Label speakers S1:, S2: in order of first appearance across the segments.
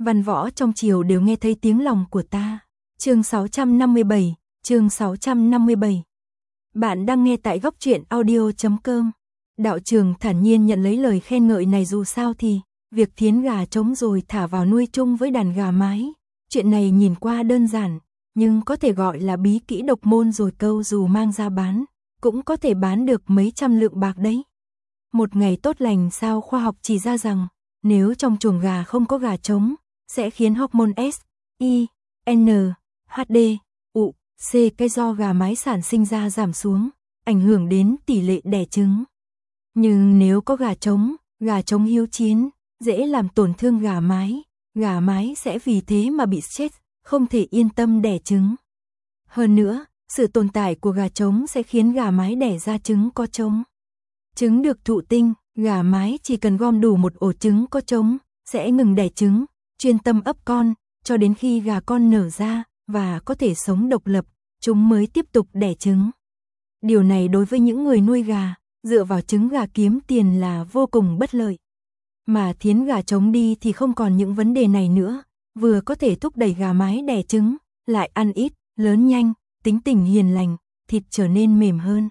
S1: Văn võ trong triều đều nghe thấy tiếng lòng của ta. Chương 657. Bạn đang nghe tại góc truyện audio.com. Đạo Trường thản nhiên nhận lấy lời khen ngợi này, dù sao thì việc thiến gà trống rồi thả vào nuôi chung với đàn gà mái. Chuyện này nhìn qua đơn giản, nhưng có thể gọi là bí kỹ độc môn rồi, câu dù mang ra bán, cũng có thể bán được mấy trăm lượng bạc đấy. Một ngày tốt lành sao khoa học chỉ ra rằng, nếu trong chuồng gà không có gà trống, sẽ khiến hormone S, I, N, H, D, U, C cái do gà mái sản sinh ra giảm xuống, ảnh hưởng đến tỷ lệ đẻ trứng. Nhưng nếu có gà trống hiếu chiến, dễ làm tổn thương gà mái sẽ vì thế mà bị stress, không thể yên tâm đẻ trứng. Hơn nữa, sự tồn tại của gà trống sẽ khiến gà mái đẻ ra trứng có trống. Trứng được thụ tinh, gà mái chỉ cần gom đủ một ổ trứng có trống, sẽ ngừng đẻ trứng, chuyên tâm ấp con, cho đến khi gà con nở ra và có thể sống độc lập, chúng mới tiếp tục đẻ trứng. Điều này đối với những người nuôi gà, dựa vào trứng gà kiếm tiền là vô cùng bất lợi. Mà thiến gà trống đi thì không còn những vấn đề này nữa, vừa có thể thúc đẩy gà mái đẻ trứng, lại ăn ít, lớn nhanh, tính tình hiền lành, thịt trở nên mềm hơn.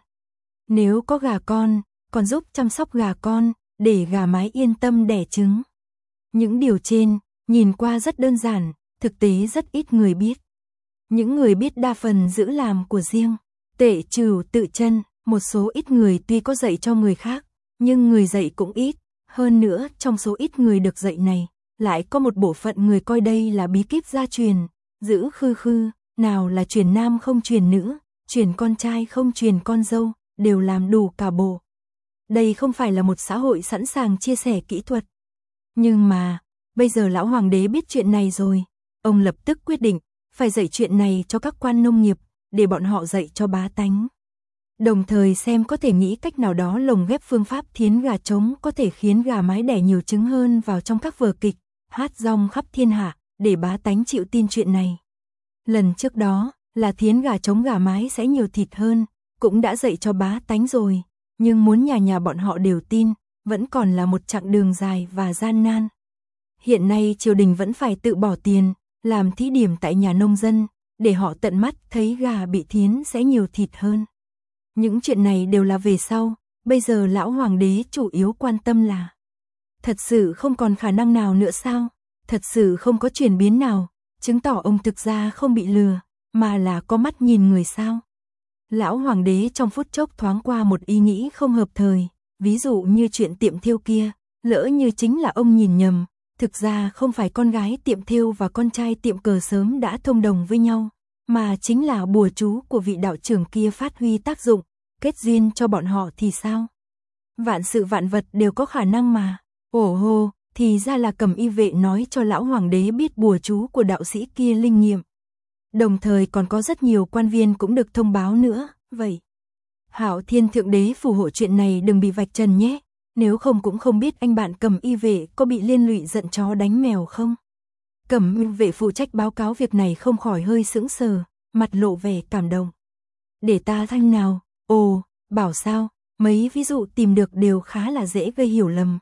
S1: Nếu có gà con, còn giúp chăm sóc gà con, để gà mái yên tâm đẻ trứng. Những điều trên, nhìn qua rất đơn giản, thực tế rất ít người biết. Những người biết đa phần giữ làm của riêng, tệ trừ tự chân, một số ít người tuy có dạy cho người khác, nhưng người dạy cũng ít. Hơn nữa, trong số ít người được dạy này, lại có một bộ phận người coi đây là bí kíp gia truyền, giữ khư, nào là truyền nam không truyền nữ, truyền con trai không truyền con dâu, đều làm đủ cả bộ. Đây không phải là một xã hội sẵn sàng chia sẻ kỹ thuật. Nhưng mà, bây giờ lão hoàng đế biết chuyện này rồi, ông lập tức quyết định, phải dạy chuyện này cho các quan nông nghiệp, để bọn họ dạy cho bá tánh. Đồng thời xem có thể nghĩ cách nào đó lồng ghép phương pháp thiến gà trống có thể khiến gà mái đẻ nhiều trứng hơn vào trong các vở kịch, hát rong khắp thiên hạ, để bá tánh chịu tin chuyện này. Lần trước đó, là thiến gà trống gà mái sẽ nhiều thịt hơn, cũng đã dạy cho bá tánh rồi, nhưng muốn nhà bọn họ đều tin, vẫn còn là một chặng đường dài và gian nan. Hiện nay triều đình vẫn phải tự bỏ tiền, làm thí điểm tại nhà nông dân, để họ tận mắt thấy gà bị thiến sẽ nhiều thịt hơn. Những chuyện này đều là về sau, bây giờ lão hoàng đế chủ yếu quan tâm là thật sự không còn khả năng nào nữa sao? Thật sự không có chuyển biến nào, chứng tỏ ông thực ra không bị lừa, mà là có mắt nhìn người sao? Lão hoàng đế trong phút chốc thoáng qua một ý nghĩ không hợp thời, ví dụ như chuyện tiệm thêu kia, lỡ như chính là ông nhìn nhầm, thực ra không phải con gái tiệm thêu và con trai tiệm cờ sớm đã thông đồng với nhau, mà chính là bùa chú của vị đạo trưởng kia phát huy tác dụng, kết duyên cho bọn họ thì sao? Vạn sự vạn vật đều có khả năng mà. Ồ hô, thì ra là Cẩm Y vệ nói cho lão hoàng đế biết bùa chú của đạo sĩ kia linh nghiệm. Đồng thời còn có rất nhiều quan viên cũng được thông báo nữa, vậy. Hạo Thiên Thượng Đế phù hộ chuyện này đừng bị vạch trần nhé, nếu không cũng không biết anh bạn Cẩm Y vệ có bị liên lụy giận chó đánh mèo không. Cẩm Y vệ phụ trách báo cáo việc này không khỏi hơi sững sờ, mặt lộ vẻ cảm động. Để ta thanh nào, ồ, bảo sao, mấy ví dụ tìm được đều khá là dễ gây hiểu lầm.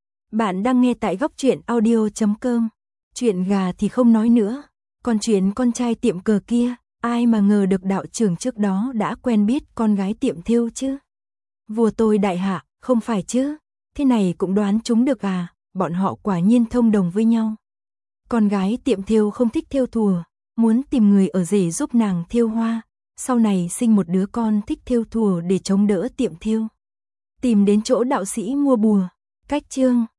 S1: Bạn đang nghe tại góc truyện audio.com. Chuyện gà thì không nói nữa, còn chuyện con trai tiệm cờ kia, ai mà ngờ được đạo trưởng trước đó đã quen biết con gái tiệm thêu chứ. Vua tôi đại hạ, không phải chứ, thế này cũng đoán chúng được à, bọn họ quả nhiên thông đồng với nhau. Con gái tiệm thêu không thích thêu thùa, muốn tìm người ở rể giúp nàng thêu hoa, sau này sinh một đứa con thích thêu thùa để chống đỡ tiệm thêu. Tìm đến chỗ đạo sĩ mua bùa, cách chương.